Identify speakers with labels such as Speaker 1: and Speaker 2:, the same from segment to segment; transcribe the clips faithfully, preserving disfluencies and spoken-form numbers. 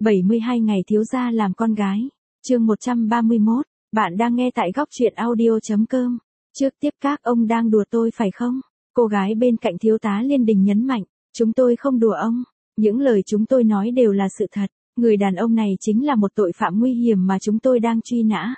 Speaker 1: bảy mươi hai ngày thiếu gia làm con gái. Chương một trăm ba mươi mốt. Bạn đang nghe tại góc truyện audio chấm com. Trước tiếp các ông đang đùa tôi phải không? Cô gái bên cạnh thiếu tá Liên Đình nhấn mạnh. Chúng tôi không đùa ông. Những lời chúng tôi nói đều là sự thật. Người đàn ông này chính là một tội phạm nguy hiểm mà chúng tôi đang truy nã.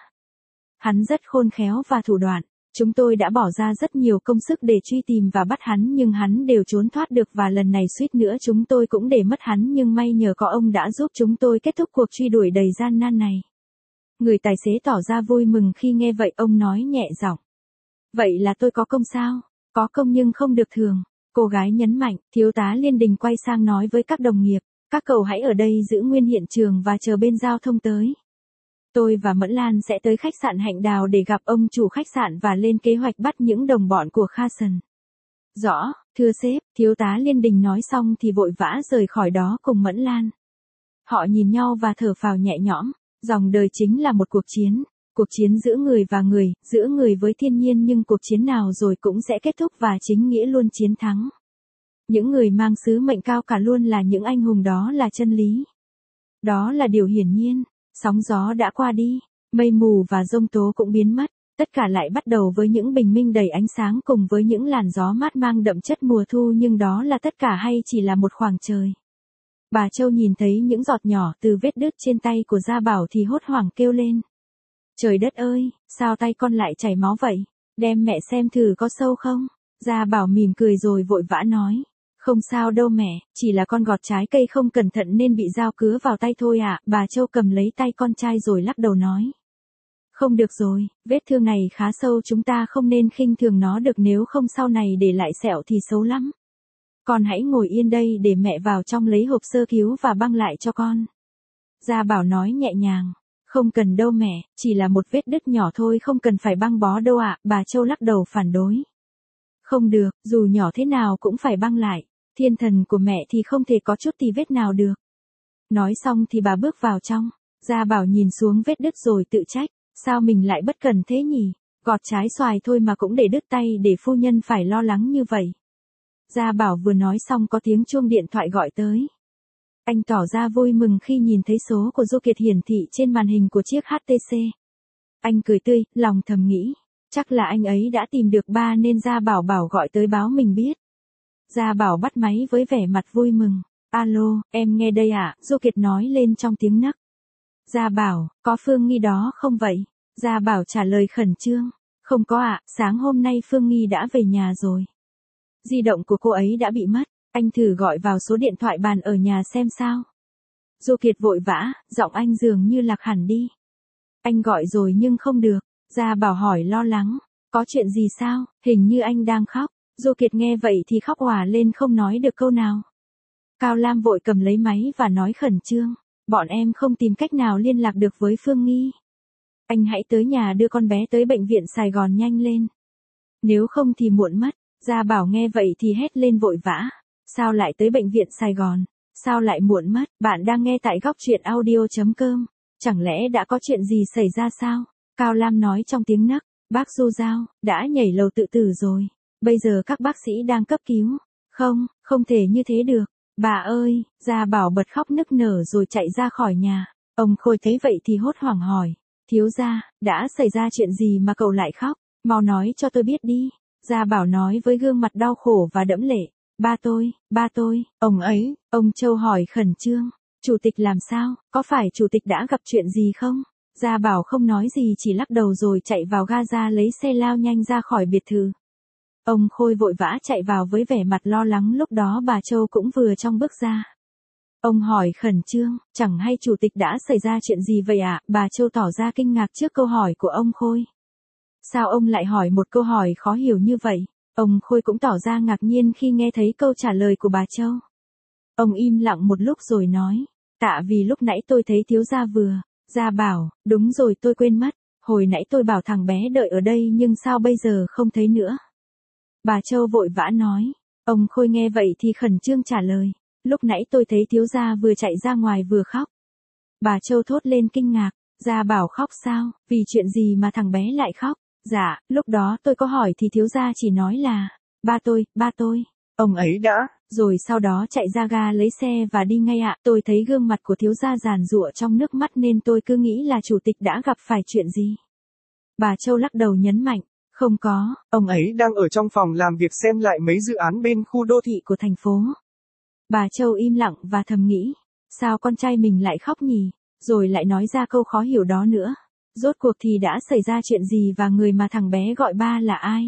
Speaker 1: Hắn rất khôn khéo và thủ đoạn. Chúng tôi đã bỏ ra rất nhiều công sức để truy tìm và bắt hắn nhưng hắn đều trốn thoát được và lần này suýt nữa chúng tôi cũng để mất hắn nhưng may nhờ có ông đã giúp chúng tôi kết thúc cuộc truy đuổi đầy gian nan này. Người tài xế tỏ ra vui mừng khi nghe vậy, ông nói nhẹ giọng. Vậy là tôi có công sao? Có công nhưng không được thường. Cô gái nhấn mạnh, thiếu tá Liên Đình quay sang nói với các đồng nghiệp. Các cậu hãy ở đây giữ nguyên hiện trường và chờ bên giao thông tới. Tôi và Mẫn Lan sẽ tới khách sạn Hạnh Đào để gặp ông chủ khách sạn và lên kế hoạch bắt những đồng bọn của Carson. Rõ, thưa sếp, thiếu tá Liên Đình nói xong thì vội vã rời khỏi đó cùng Mẫn Lan. Họ nhìn nhau và thở phào nhẹ nhõm. Dòng đời chính là một cuộc chiến. Cuộc chiến giữa người và người, giữa người với thiên nhiên nhưng cuộc chiến nào rồi cũng sẽ kết thúc và chính nghĩa luôn chiến thắng. Những người mang sứ mệnh cao cả luôn là những anh hùng, đó là chân lý. Đó là điều hiển nhiên. Sóng gió đã qua đi, mây mù và giông tố cũng biến mất, tất cả lại bắt đầu với những bình minh đầy ánh sáng cùng với những làn gió mát mang đậm chất mùa thu, nhưng đó là tất cả hay chỉ là một khoảng trời. Bà Châu nhìn thấy những giọt nhỏ từ vết đứt trên tay của Gia Bảo thì hốt hoảng kêu lên. Trời đất ơi, sao tay con lại chảy máu vậy? Đem mẹ xem thử có sâu không? Gia Bảo mỉm cười rồi vội vã nói. Không sao đâu mẹ, chỉ là con gọt trái cây không cẩn thận nên bị dao cứa vào tay thôi ạ. À. Bà Châu cầm lấy tay con trai rồi lắc đầu nói. Không được rồi, vết thương này khá sâu, chúng ta không nên khinh thường nó được, nếu không sau này để lại sẹo thì xấu lắm. Con hãy ngồi yên đây để mẹ vào trong lấy hộp sơ cứu và băng lại cho con. Gia Bảo nói nhẹ nhàng. Không cần đâu mẹ, chỉ là một vết đứt nhỏ thôi, không cần phải băng bó đâu ạ. À. Bà Châu lắc đầu phản đối. Không được, dù nhỏ thế nào cũng phải băng lại. Thiên thần của mẹ thì không thể có chút tì vết nào được. Nói xong thì bà bước vào trong. Gia Bảo nhìn xuống vết đứt rồi tự trách. Sao mình lại bất cẩn thế nhỉ? Gọt trái xoài thôi mà cũng để đứt tay, để phu nhân phải lo lắng như vậy. Gia Bảo vừa nói xong có tiếng chuông điện thoại gọi tới. Anh tỏ ra vui mừng khi nhìn thấy số của Du Kiệt hiển thị trên màn hình của chiếc hát tê xê. Anh cười tươi, lòng thầm nghĩ. Chắc là anh ấy đã tìm được ba nên Gia Bảo bảo gọi tới báo mình biết. Gia Bảo bắt máy với vẻ mặt vui mừng. Alo, em nghe đây ạ, à? Du Kiệt nói lên trong tiếng nấc. Gia Bảo, có Phương Nghi đó không vậy? Gia Bảo trả lời khẩn trương. Không có ạ, à, sáng hôm nay Phương Nghi đã về nhà rồi. Di động của cô ấy đã bị mất, anh thử gọi vào số điện thoại bàn ở nhà xem sao. Du Kiệt vội vã, giọng anh dường như lạc hẳn đi. Anh gọi rồi nhưng không được. Gia Bảo hỏi lo lắng. Có chuyện gì sao, hình như anh đang khóc. Du Kiệt nghe vậy thì khóc òa lên không nói được câu nào. Cao Lam vội cầm lấy máy và nói khẩn trương. Bọn em không tìm cách nào liên lạc được với Phương Nghi. Anh hãy tới nhà đưa con bé tới bệnh viện Sài Gòn nhanh lên. Nếu không thì muộn mất. Gia Bảo nghe vậy thì hét lên vội vã. Sao lại tới bệnh viện Sài Gòn? Sao lại muộn mất? Bạn đang nghe tại góc truyện audio chấm com. Chẳng lẽ đã có chuyện gì xảy ra sao? Cao Lam nói trong tiếng nấc. Bác Du Giao, đã nhảy lầu tự tử rồi. Bây giờ các bác sĩ đang cấp cứu. Không, không thể như thế được. Bà ơi, Gia Bảo bật khóc nức nở rồi chạy ra khỏi nhà. Ông Khôi thấy vậy thì hốt hoảng hỏi. Thiếu gia, đã xảy ra chuyện gì mà cậu lại khóc? Mau nói cho tôi biết đi. Gia Bảo nói với gương mặt đau khổ và đẫm lệ. Ba tôi, ba tôi, ông ấy, ông Châu hỏi khẩn trương. Chủ tịch làm sao, có phải chủ tịch đã gặp chuyện gì không? Gia Bảo không nói gì chỉ lắc đầu rồi chạy vào ga lấy xe lao nhanh ra khỏi biệt thự. Ông Khôi vội vã chạy vào với vẻ mặt lo lắng, lúc đó bà Châu cũng vừa trong bước ra. Ông hỏi khẩn trương, chẳng hay chủ tịch đã xảy ra chuyện gì vậy ạ? À? Bà Châu tỏ ra kinh ngạc trước câu hỏi của ông Khôi. Sao ông lại hỏi một câu hỏi khó hiểu như vậy? Ông Khôi cũng tỏ ra ngạc nhiên khi nghe thấy câu trả lời của bà Châu. Ông im lặng một lúc rồi nói, tạ vì lúc nãy tôi thấy thiếu gia vừa. Gia Bảo, đúng rồi tôi quên mất, hồi nãy tôi bảo thằng bé đợi ở đây nhưng sao bây giờ không thấy nữa? Bà Châu vội vã nói. Ông Khôi nghe vậy thì khẩn trương trả lời. Lúc nãy tôi thấy thiếu gia vừa chạy ra ngoài vừa khóc. Bà Châu thốt lên kinh ngạc. Gia Bảo khóc sao, vì chuyện gì mà thằng bé lại khóc? Dạ, lúc đó tôi có hỏi thì thiếu gia chỉ nói là, ba tôi, ba tôi. Ông ấy đã rồi sau đó chạy ra ga lấy xe và đi ngay ạ. Tôi thấy gương mặt của thiếu gia giàn giụa trong nước mắt nên tôi cứ nghĩ là chủ tịch đã gặp phải chuyện gì. Bà Châu lắc đầu nhấn mạnh, không có,
Speaker 2: ông ấy đang ở trong phòng làm việc xem lại mấy dự án bên khu đô thị
Speaker 1: của thành phố. Bà Châu im lặng và thầm nghĩ, sao con trai mình lại khóc nhỉ, rồi lại nói ra câu khó hiểu đó nữa. Rốt cuộc thì đã xảy ra chuyện gì và người mà thằng bé gọi ba là ai?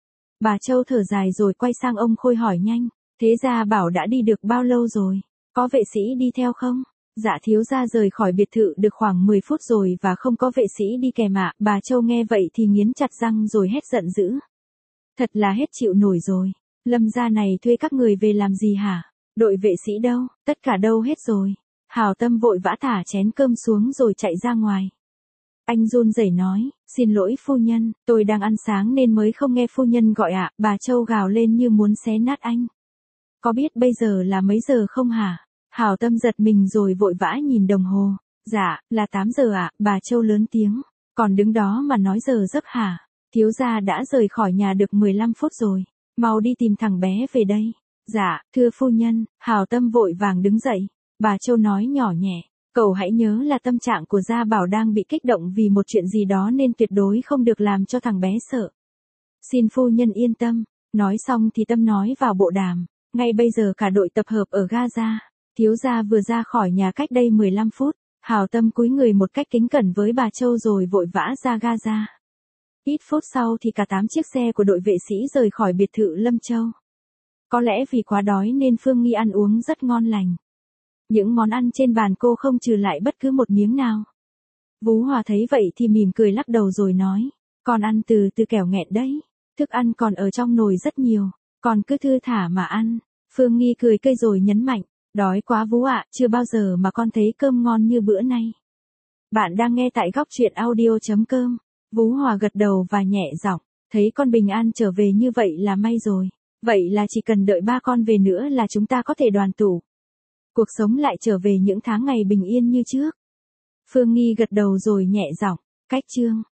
Speaker 1: Bà Châu thở dài rồi quay sang ông Khôi hỏi nhanh, thế gia bảo đã đi được bao lâu rồi? Có vệ sĩ đi theo không? Dạ thiếu gia rời khỏi biệt thự được khoảng mười phút rồi và không có vệ sĩ đi kèm ạ. Bà Châu nghe vậy thì nghiến chặt răng rồi hét giận dữ. Thật là hết chịu nổi rồi. Lâm gia này thuê các người về làm gì hả? Đội vệ sĩ đâu? Tất cả đâu hết rồi? Hào Tâm vội vã thả chén cơm xuống rồi chạy ra ngoài. Anh run rẩy nói, xin lỗi phu nhân, tôi đang ăn sáng nên mới không nghe phu nhân gọi ạ. Bà Châu gào lên như muốn xé nát anh. Có biết bây giờ là mấy giờ không hả? Hào Tâm giật mình rồi vội vã nhìn đồng hồ. Dạ, là tám giờ ạ. Bà Châu lớn tiếng. Còn đứng đó mà nói giờ giấc hả? Thiếu gia đã rời khỏi nhà được mười lăm phút rồi. Mau đi tìm thằng bé về đây. Dạ, thưa phu nhân. Hào Tâm vội vàng đứng dậy. Bà Châu nói nhỏ nhẹ. Cậu hãy nhớ là tâm trạng của Gia Bảo đang bị kích động vì một chuyện gì đó nên tuyệt đối không được làm cho thằng bé sợ. Xin phu nhân yên tâm. Nói xong thì Tâm nói vào bộ đàm. Ngay bây giờ cả đội tập hợp ở Gaza. Thiếu gia vừa ra khỏi nhà cách đây mười lăm phút. Hào Tâm cúi người một cách kính cẩn với bà Châu rồi vội vã ra Gaza. Ít phút sau thì cả tám chiếc xe của đội vệ sĩ rời khỏi biệt thự Lâm Châu. Có lẽ vì quá đói nên Phương Nghi ăn uống rất ngon lành. Những món ăn trên bàn cô không trừ lại bất cứ một miếng nào. Vú Hòa thấy vậy thì mỉm cười lắc đầu rồi nói, con ăn từ từ kẻo nghẹn đấy. Thức ăn còn ở trong nồi rất nhiều, con cứ thư thả mà ăn. Phương Nghi cười cây rồi nhấn mạnh, đói quá vú ạ, chưa bao giờ mà con thấy cơm ngon như bữa nay. Bạn đang nghe tại góc truyện audio.com. Vú Hòa gật đầu và nhẹ giọng, thấy con bình an trở về như vậy là may rồi. Vậy là chỉ cần đợi ba con về nữa là chúng ta có thể đoàn tụ. Cuộc sống lại trở về những tháng ngày bình yên như trước. Phương Nghi gật đầu rồi nhẹ giọng, cách chương.